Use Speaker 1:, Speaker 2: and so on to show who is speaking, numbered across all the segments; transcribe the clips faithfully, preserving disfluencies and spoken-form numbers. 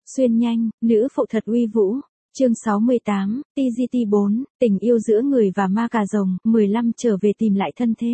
Speaker 1: Xuyên nhanh, nữ phụ thật uy vũ. Chương sáu mươi tám, tê giê tê bốn, tình yêu giữa người và ma cà rồng, mười lăm trở về tìm lại thân thế.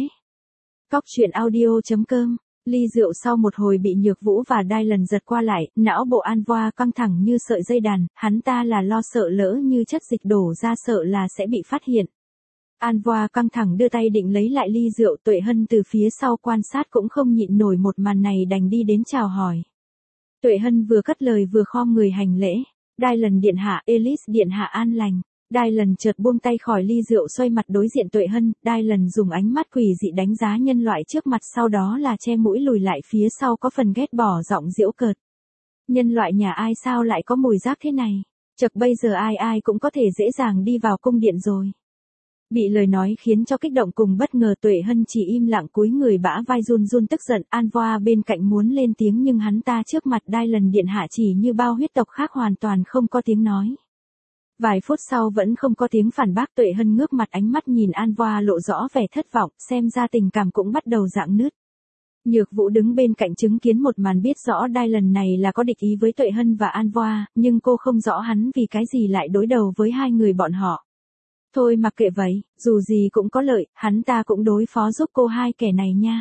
Speaker 1: Cóc truyện audio chấm com. Ly rượu sau một hồi bị Nhược Vũ và Đai lần giật qua lại, não bộ Anvoa căng thẳng như sợi dây đàn, hắn ta là lo sợ lỡ như chất dịch đổ ra sợ là sẽ bị phát hiện. Anvoa căng thẳng đưa tay định lấy lại ly rượu, Tuệ Hân từ phía sau quan sát cũng không nhịn nổi một màn này đành đi đến chào hỏi. Tuệ Hân vừa cất lời vừa khom người hành lễ. Đai lần điện hạ, Elise điện hạ an lành. Đai lần chợt buông tay khỏi ly rượu xoay mặt đối diện Tuệ Hân, Đai lần dùng ánh mắt quỷ dị đánh giá nhân loại trước mặt sau đó là che mũi lùi lại phía sau có phần ghét bỏ giọng giễu cợt. Nhân loại nhà ai sao lại có mùi rác thế này? Chật bây giờ ai ai cũng có thể dễ dàng đi vào cung điện rồi. Bị lời nói khiến cho kích động cùng bất ngờ Tuệ Hân chỉ im lặng cúi người bã vai run run tức giận. Anvoa bên cạnh muốn lên tiếng nhưng hắn ta trước mặt Đai lần điện hạ chỉ như bao huyết tộc khác hoàn toàn không có tiếng nói. Vài phút sau vẫn không có tiếng phản bác. Tuệ Hân ngước mặt ánh mắt nhìn Anvoa lộ rõ vẻ thất vọng, xem ra tình cảm cũng bắt đầu rạn nứt. Nhược Vũ đứng bên cạnh chứng kiến một màn biết rõ Đai lần này là có địch ý với Tuệ Hân và Anvoa, nhưng cô không rõ hắn vì cái gì lại đối đầu với hai người bọn họ. Thôi mặc kệ vậy, dù gì cũng có lợi, hắn ta cũng đối phó giúp cô hai kẻ này nha.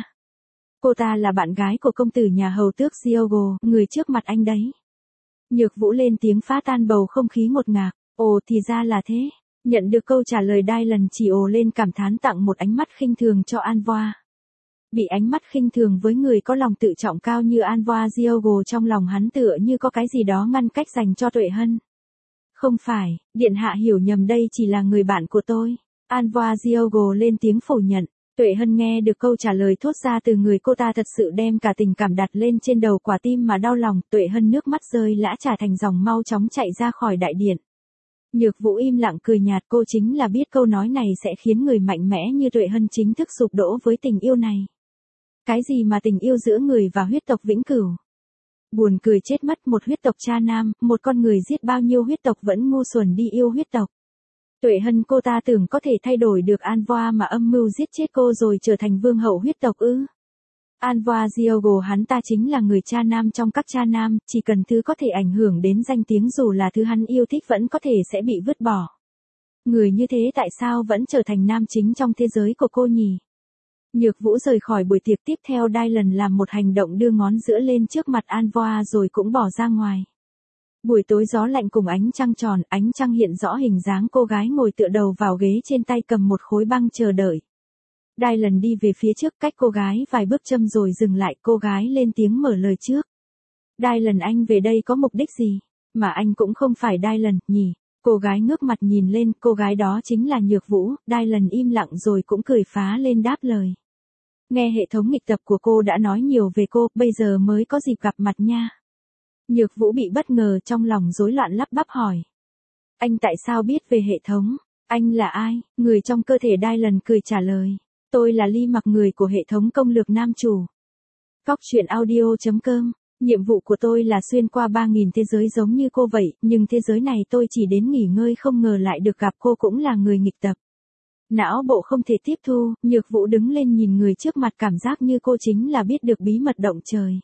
Speaker 1: Cô ta là bạn gái của công tử nhà hầu tước Diogo, người trước mặt anh đấy. Nhược Vũ lên tiếng phá tan bầu không khí ngột ngạt. Ồ thì ra là thế. Nhận được câu trả lời Đai lần chỉ ồ lên cảm thán tặng một ánh mắt khinh thường cho Anvoa. Bị ánh mắt khinh thường với người có lòng tự trọng cao như Anvoa Diogo trong lòng hắn tựa như có cái gì đó ngăn cách dành cho Tuệ Hân. Không phải, điện hạ hiểu nhầm đây chỉ là người bạn của tôi. Anvoa Diogo lên tiếng phủ nhận. Tuệ Hân nghe được câu trả lời thốt ra từ người cô ta thật sự đem cả tình cảm đặt lên trên đầu quả tim mà đau lòng. Tuệ Hân nước mắt rơi lã trà thành dòng mau chóng chạy ra khỏi đại điện. Nhược Vũ im lặng cười nhạt, cô chính là biết câu nói này sẽ khiến người mạnh mẽ như Tuệ Hân chính thức sụp đổ với tình yêu này. Cái gì mà tình yêu giữa người và huyết tộc vĩnh cửu? Buồn cười chết mất, một huyết tộc cha nam, một con người giết bao nhiêu huyết tộc vẫn ngu xuẩn đi yêu huyết tộc. Tuệ Hân cô ta tưởng có thể thay đổi được Anvoa mà âm mưu giết chết cô rồi trở thành vương hậu huyết tộc ư? Anvoa Diogo hắn ta chính là người cha nam trong các cha nam, chỉ cần thứ có thể ảnh hưởng đến danh tiếng dù là thứ hắn yêu thích vẫn có thể sẽ bị vứt bỏ. Người như thế tại sao vẫn trở thành nam chính trong thế giới của cô nhỉ? Nhược Vũ rời khỏi buổi tiệc tiếp theo Đai lần làm một hành động đưa ngón giữa lên trước mặt Anvoa rồi cũng bỏ ra ngoài. Buổi tối gió lạnh cùng ánh trăng tròn, ánh trăng hiện rõ hình dáng cô gái ngồi tựa đầu vào ghế trên tay cầm một khối băng chờ đợi. Đai lần đi về phía trước cách cô gái vài bước châm rồi dừng lại, cô gái lên tiếng mở lời trước. Đai lần anh về đây có mục đích gì? Mà anh cũng không phải Đai lần, nhỉ? Cô gái ngước mặt nhìn lên, cô gái đó chính là Nhược Vũ. Đai lần im lặng rồi cũng cười phá lên đáp lời. Nghe hệ thống nghịch tập của cô đã nói nhiều về cô, bây giờ mới có dịp gặp mặt nha. Nhược Vũ bị bất ngờ trong lòng rối loạn lắp bắp hỏi. Anh tại sao biết về hệ thống? Anh là ai? Người trong cơ thể Đai lần cười trả lời. Tôi là Ly Mặc, người của hệ thống công lược nam chủ. Cóc truyện audio chấm com. Nhiệm vụ của tôi là xuyên qua ba nghìn thế giới giống như cô vậy, nhưng thế giới này tôi chỉ đến nghỉ ngơi không ngờ lại được gặp cô cũng là người nghịch tập. Não bộ không thể tiếp thu, Nhược Vũ đứng lên nhìn người trước mặt cảm giác như cô chính là biết được bí mật động trời.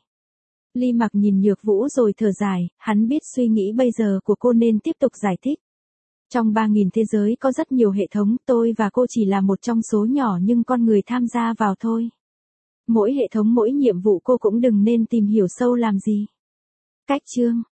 Speaker 1: Ly Mặc nhìn Nhược Vũ rồi thở dài, hắn biết suy nghĩ bây giờ của cô nên tiếp tục giải thích. Trong ba nghìn thế giới có rất nhiều hệ thống, tôi và cô chỉ là một trong số nhỏ nhưng con người tham gia vào thôi. Mỗi hệ thống mỗi nhiệm vụ cô cũng đừng nên tìm hiểu sâu làm gì. Cách chương